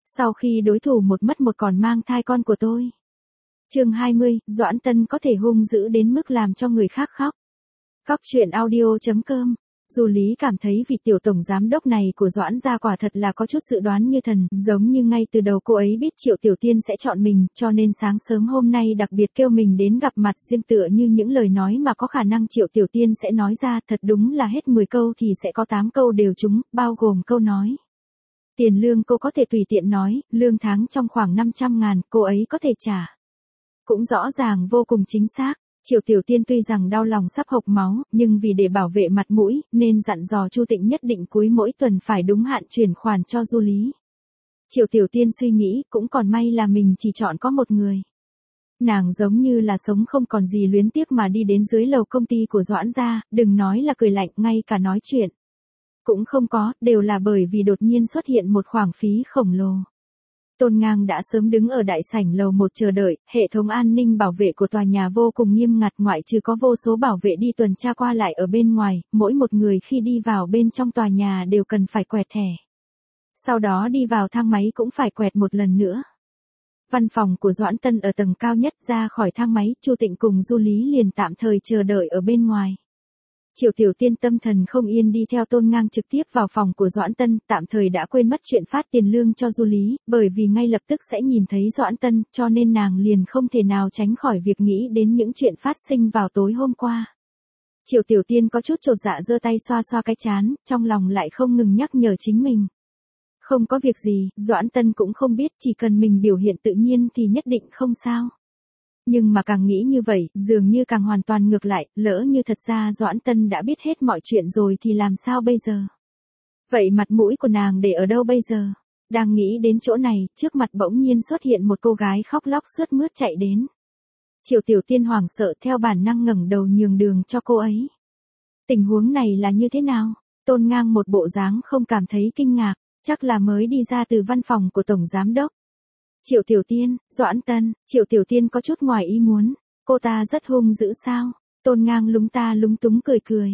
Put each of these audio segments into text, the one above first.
Sau khi đối thủ một mất một còn mang thai con của tôi. Chương 20, Doãn Tân có thể hung dữ đến mức làm cho người khác khóc. Góc truyện audio.com. Du Lý cảm thấy vị tiểu tổng giám đốc này của Doãn gia quả thật là có chút dự đoán như thần, giống như ngay từ đầu cô ấy biết Triệu Tiểu Tiên sẽ chọn mình, cho nên sáng sớm hôm nay đặc biệt kêu mình đến gặp mặt riêng, tựa như những lời nói mà có khả năng Triệu Tiểu Tiên sẽ nói ra, thật đúng là hết 10 câu thì sẽ có 8 câu đều trúng, bao gồm câu nói. Tiền lương cô có thể tùy tiện nói, lương tháng trong khoảng 500.000, cô ấy có thể trả. Cũng rõ ràng vô cùng chính xác. Triệu Tiểu Tiên tuy rằng đau lòng sắp hộc máu, nhưng vì để bảo vệ mặt mũi, nên dặn dò Chu Tịnh nhất định cuối mỗi tuần phải đúng hạn chuyển khoản cho Du Lý. Triệu Tiểu Tiên suy nghĩ, cũng còn may là mình chỉ chọn có một người. Nàng giống như là sống không còn gì luyến tiếc mà đi đến dưới lầu công ty của Doãn gia, đừng nói là cười lạnh, ngay cả nói chuyện cũng không có, đều là bởi vì đột nhiên xuất hiện một khoản phí khổng lồ. Tôn Ngang đã sớm đứng ở đại sảnh lầu 1 chờ đợi, hệ thống an ninh bảo vệ của tòa nhà vô cùng nghiêm ngặt, ngoại trừ có vô số bảo vệ đi tuần tra qua lại ở bên ngoài, mỗi một người khi đi vào bên trong tòa nhà đều cần phải quẹt thẻ. Sau đó đi vào thang máy cũng phải quẹt một lần nữa. Văn phòng của Doãn Tân ở tầng cao nhất, ra khỏi thang máy, Chu Tịnh cùng Du Lý liền tạm thời chờ đợi ở bên ngoài. Triệu Tiểu Tiên tâm thần không yên đi theo Tôn Ngang trực tiếp vào phòng của Doãn Tân, tạm thời đã quên mất chuyện phát tiền lương cho Du Lý, bởi vì ngay lập tức sẽ nhìn thấy Doãn Tân, cho nên nàng liền không thể nào tránh khỏi việc nghĩ đến những chuyện phát sinh vào tối hôm qua. Triệu Tiểu Tiên có chút chột dạ giơ tay xoa xoa cái trán, trong lòng lại không ngừng nhắc nhở chính mình. Không có việc gì, Doãn Tân cũng không biết, chỉ cần mình biểu hiện tự nhiên thì nhất định không sao. Nhưng mà càng nghĩ như vậy, dường như càng hoàn toàn ngược lại, lỡ như thật ra Doãn Tân đã biết hết mọi chuyện rồi thì làm sao bây giờ? Vậy mặt mũi của nàng để ở đâu bây giờ? Đang nghĩ đến chỗ này, trước mặt bỗng nhiên xuất hiện một cô gái khóc lóc sướt mướt chạy đến. Triệu Tiểu Tiên hoảng sợ theo bản năng ngẩng đầu nhường đường cho cô ấy. Tình huống này là như thế nào? Tôn Ngang một bộ dáng không cảm thấy kinh ngạc, chắc là mới đi ra từ văn phòng của Tổng Giám Đốc. Triệu Tiểu Tiên, Doãn Tân, Triệu Tiểu Tiên có chút ngoài ý muốn, cô ta rất hung dữ sao? Tôn Ngang lúng ta lúng túng cười cười,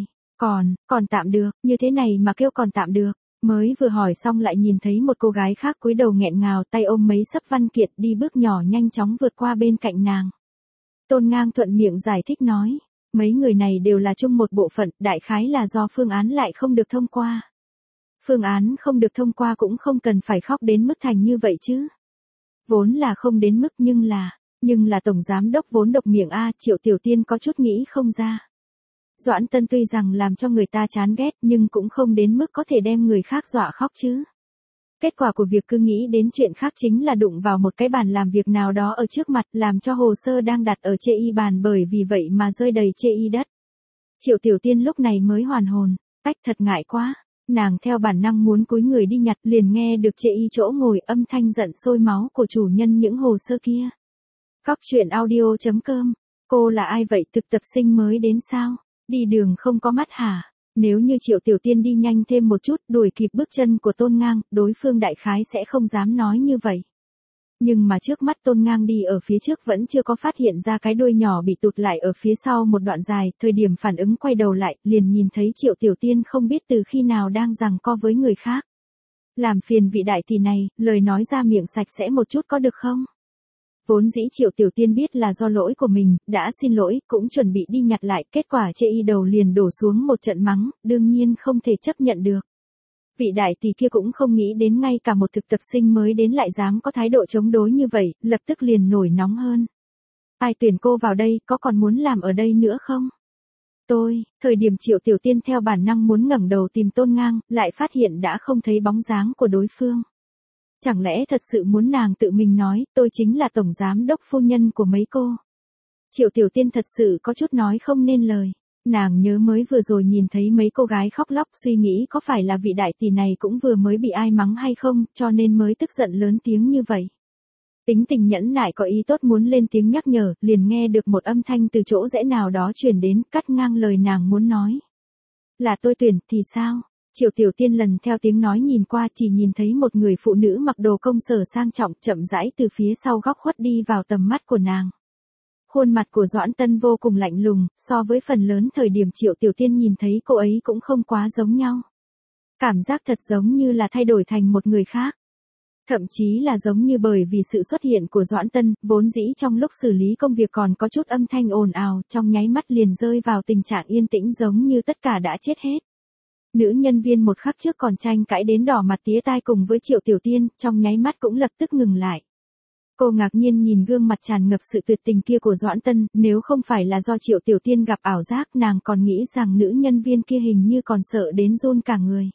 còn tạm được, như thế này mà kêu còn tạm được, mới vừa hỏi xong lại nhìn thấy một cô gái khác cúi đầu nghẹn ngào tay ôm mấy sấp văn kiện đi bước nhỏ nhanh chóng vượt qua bên cạnh nàng. Tôn Ngang thuận miệng giải thích nói, mấy người này đều là chung một bộ phận, đại khái là do phương án lại không được thông qua. Phương án không được thông qua cũng không cần phải khóc đến mức thành như vậy chứ. Vốn là không đến mức nhưng là Tổng Giám Đốc vốn độc miệng a. Triệu Tiểu Tiên có chút nghĩ không ra. Doãn Tân tuy rằng làm cho người ta chán ghét nhưng cũng không đến mức có thể đem người khác dọa khóc chứ. Kết quả của việc cứ nghĩ đến chuyện khác chính là đụng vào một cái bàn làm việc nào đó ở trước mặt, làm cho hồ sơ đang đặt ở chê y bàn bởi vì vậy mà rơi đầy chê y đất. Triệu Tiểu Tiên lúc này mới hoàn hồn, thật ngại quá. Nàng theo bản năng muốn cúi người đi nhặt, liền nghe được chê y chỗ ngồi âm thanh giận sôi máu của chủ nhân những hồ sơ kia. Góc truyện audio.com. Cô là ai vậy, thực tập sinh mới đến sao? Đi đường không có mắt hả? Nếu như Triệu Tiểu Tiên đi nhanh thêm một chút, đuổi kịp bước chân của Tôn Ngang, đối phương đại khái sẽ không dám nói như vậy. Nhưng mà trước mắt Tôn Ngang đi ở phía trước vẫn chưa có phát hiện ra cái đuôi nhỏ bị tụt lại ở phía sau một đoạn dài, thời điểm phản ứng quay đầu lại, liền nhìn thấy Triệu Tiểu Tiên không biết từ khi nào đang giằng co với người khác. Làm phiền vị đại tỷ này, lời nói ra miệng sạch sẽ một chút có được không? Vốn dĩ Triệu Tiểu Tiên biết là do lỗi của mình, đã xin lỗi, cũng chuẩn bị đi nhặt lại, kết quả chê y đầu liền đổ xuống một trận mắng, đương nhiên không thể chấp nhận được. Vị đại tỷ kia cũng không nghĩ đến ngay cả một thực tập sinh mới đến lại dám có thái độ chống đối như vậy, lập tức liền nổi nóng hơn. Ai tuyển cô vào đây, có còn muốn làm ở đây nữa không? Thời điểm Triệu Tiểu Tiên theo bản năng muốn ngẩng đầu tìm Tôn Ngang, lại phát hiện đã không thấy bóng dáng của đối phương. Chẳng lẽ thật sự muốn nàng tự mình nói, tôi chính là Tổng Giám Đốc phu nhân của mấy cô. Triệu Tiểu Tiên thật sự có chút nói không nên lời. Nàng nhớ mới vừa rồi nhìn thấy mấy cô gái khóc lóc, suy nghĩ có phải là vị đại tỷ này cũng vừa mới bị ai mắng hay không, cho nên mới tức giận lớn tiếng như vậy. Tính tình nhẫn nại có ý tốt muốn lên tiếng nhắc nhở, liền nghe được một âm thanh từ chỗ rẽ nào đó truyền đến, cắt ngang lời nàng muốn nói. Là tôi tuyển thì sao? Triệu Tiểu Tiên lần theo tiếng nói nhìn qua, chỉ nhìn thấy một người phụ nữ mặc đồ công sở sang trọng chậm rãi từ phía sau góc khuất đi vào tầm mắt của nàng. Khuôn mặt của Doãn Tân vô cùng lạnh lùng, so với phần lớn thời điểm Triệu Tiểu Tiên nhìn thấy cô ấy cũng không quá giống nhau. Cảm giác thật giống như là thay đổi thành một người khác. Thậm chí là giống như bởi vì sự xuất hiện của Doãn Tân, vốn dĩ trong lúc xử lý công việc còn có chút âm thanh ồn ào, trong nháy mắt liền rơi vào tình trạng yên tĩnh giống như tất cả đã chết hết. Nữ nhân viên một khắc trước còn tranh cãi đến đỏ mặt tía tai cùng với Triệu Tiểu Tiên, trong nháy mắt cũng lập tức ngừng lại. Cô ngạc nhiên nhìn gương mặt tràn ngập sự tuyệt tình kia của Doãn Tân, nếu không phải là do Triệu Tiểu Tiên gặp ảo giác nàng còn nghĩ rằng nữ nhân viên kia hình như còn sợ đến run cả người.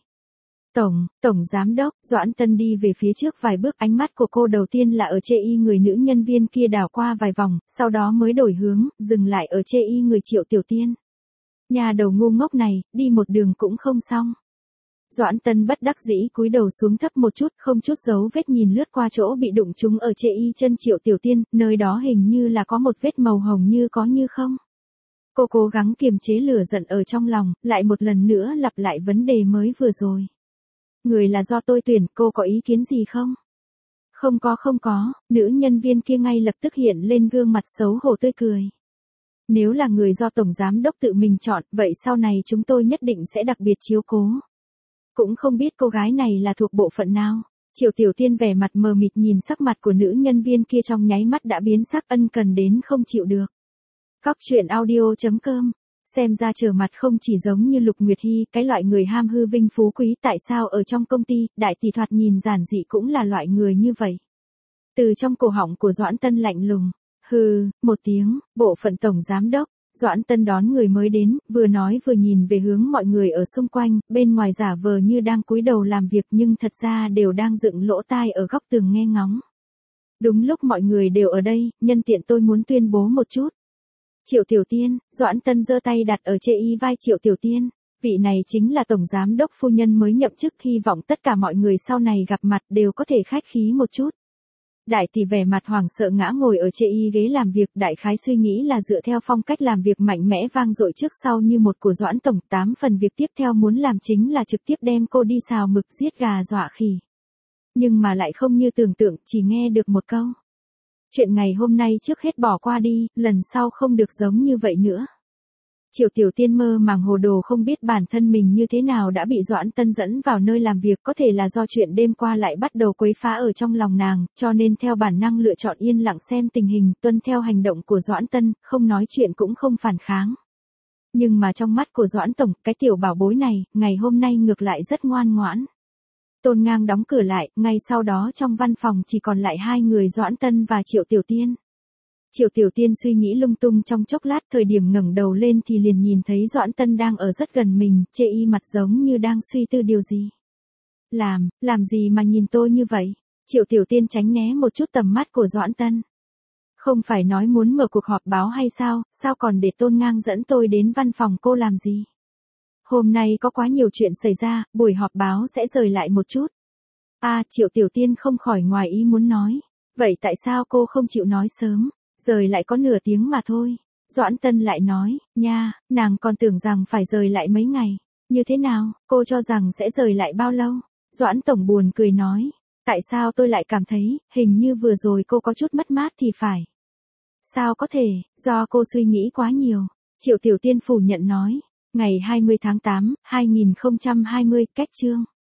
Tổng giám đốc, Doãn Tân đi về phía trước vài bước, ánh mắt của cô đầu tiên là ở chê y người nữ nhân viên kia đảo qua vài vòng, sau đó mới đổi hướng, dừng lại ở chê y người Triệu Tiểu Tiên. Nhà đầu ngu ngốc này, đi một đường cũng không xong. Doãn Tân bất đắc dĩ cúi đầu xuống thấp một chút, không chút dấu vết nhìn lướt qua chỗ bị đụng trúng ở chê y chân Triệu Tiểu Tiên, nơi đó hình như là có một vết màu hồng như có như không. Cô cố gắng kiềm chế lửa giận ở trong lòng, lại một lần nữa lặp lại vấn đề mới vừa rồi. Người là do tôi tuyển, cô có ý kiến gì không? Không có, nữ nhân viên kia ngay lập tức hiện lên gương mặt xấu hổ tươi cười. Nếu là người do tổng giám đốc tự mình chọn, vậy sau này chúng tôi nhất định sẽ đặc biệt chiếu cố. Cũng không biết cô gái này là thuộc bộ phận nào. Triệu Tiểu Tiên vẻ mặt mờ mịt nhìn sắc mặt của nữ nhân viên kia trong nháy mắt đã biến sắc, ân cần đến không chịu được. Cóc truyện audio.com. Xem ra trở mặt không chỉ giống như Lục Nguyệt Hy, cái loại người ham hư vinh phú quý, tại sao ở trong công ty, đại tỷ thoạt nhìn giản dị cũng là loại người như vậy. Từ trong cổ họng của Doãn Tân lạnh lùng, hừ, một tiếng, bộ phận tổng giám đốc. Doãn Tân đón người mới đến, vừa nói vừa nhìn về hướng mọi người ở xung quanh, bên ngoài giả vờ như đang cúi đầu làm việc nhưng thật ra đều đang dựng lỗ tai ở góc tường nghe ngóng. Đúng lúc mọi người đều ở đây, nhân tiện tôi muốn tuyên bố một chút. Triệu Tiểu Tiên, Doãn Tân giơ tay đặt ở chê y vai Triệu Tiểu Tiên. Vị này chính là tổng giám đốc phu nhân mới nhậm chức, hy vọng tất cả mọi người sau này gặp mặt đều có thể khách khí một chút. Đại tỷ vẻ mặt hoảng sợ ngã ngồi ở chê y ghế làm việc, đại khái suy nghĩ là dựa theo phong cách làm việc mạnh mẽ vang dội trước sau như một của Doãn tổng, 8 phần việc tiếp theo muốn làm chính là trực tiếp đem cô đi xào mực giết gà dọa khỉ. Nhưng mà lại không như tưởng tượng, chỉ nghe được một câu. Chuyện ngày hôm nay trước hết bỏ qua đi, lần sau không được giống như vậy nữa. Triệu Tiểu Tiên mơ màng hồ đồ không biết bản thân mình như thế nào đã bị Doãn Tân dẫn vào nơi làm việc, có thể là do chuyện đêm qua lại bắt đầu quấy phá ở trong lòng nàng, cho nên theo bản năng lựa chọn yên lặng xem tình hình, tuân theo hành động của Doãn Tân, không nói chuyện cũng không phản kháng. Nhưng mà trong mắt của Doãn tổng, cái tiểu bảo bối này, ngày hôm nay ngược lại rất ngoan ngoãn. Tôn Ngang đóng cửa lại, ngay sau đó trong văn phòng chỉ còn lại hai người Doãn Tân và Triệu Tiểu Tiên. Triệu Tiểu Tiên suy nghĩ lung tung trong chốc lát, thời điểm ngẩng đầu lên thì liền nhìn thấy Doãn Tân đang ở rất gần mình, chê y mặt giống như đang suy tư điều gì. Làm gì mà nhìn tôi như vậy? Triệu Tiểu Tiên tránh né một chút tầm mắt của Doãn Tân. Không phải nói muốn mở cuộc họp báo hay sao còn để Tôn Ngang dẫn tôi đến văn phòng cô làm gì? Hôm nay có quá nhiều chuyện xảy ra, buổi họp báo sẽ rời lại một chút. Triệu Tiểu Tiên không khỏi ngoài ý muốn nói. Vậy tại sao cô không chịu nói sớm? Rời lại có nửa tiếng mà thôi. Doãn Tân lại nói, nàng còn tưởng rằng phải rời lại mấy ngày. Như thế nào, cô cho rằng sẽ rời lại bao lâu? Doãn tổng buồn cười nói, tại sao tôi lại cảm thấy, hình như vừa rồi cô có chút mất mát thì phải. Sao có thể, do cô suy nghĩ quá nhiều. Triệu Tiểu Tiên phủ nhận nói, ngày 20 tháng 8, 2020, cách chương.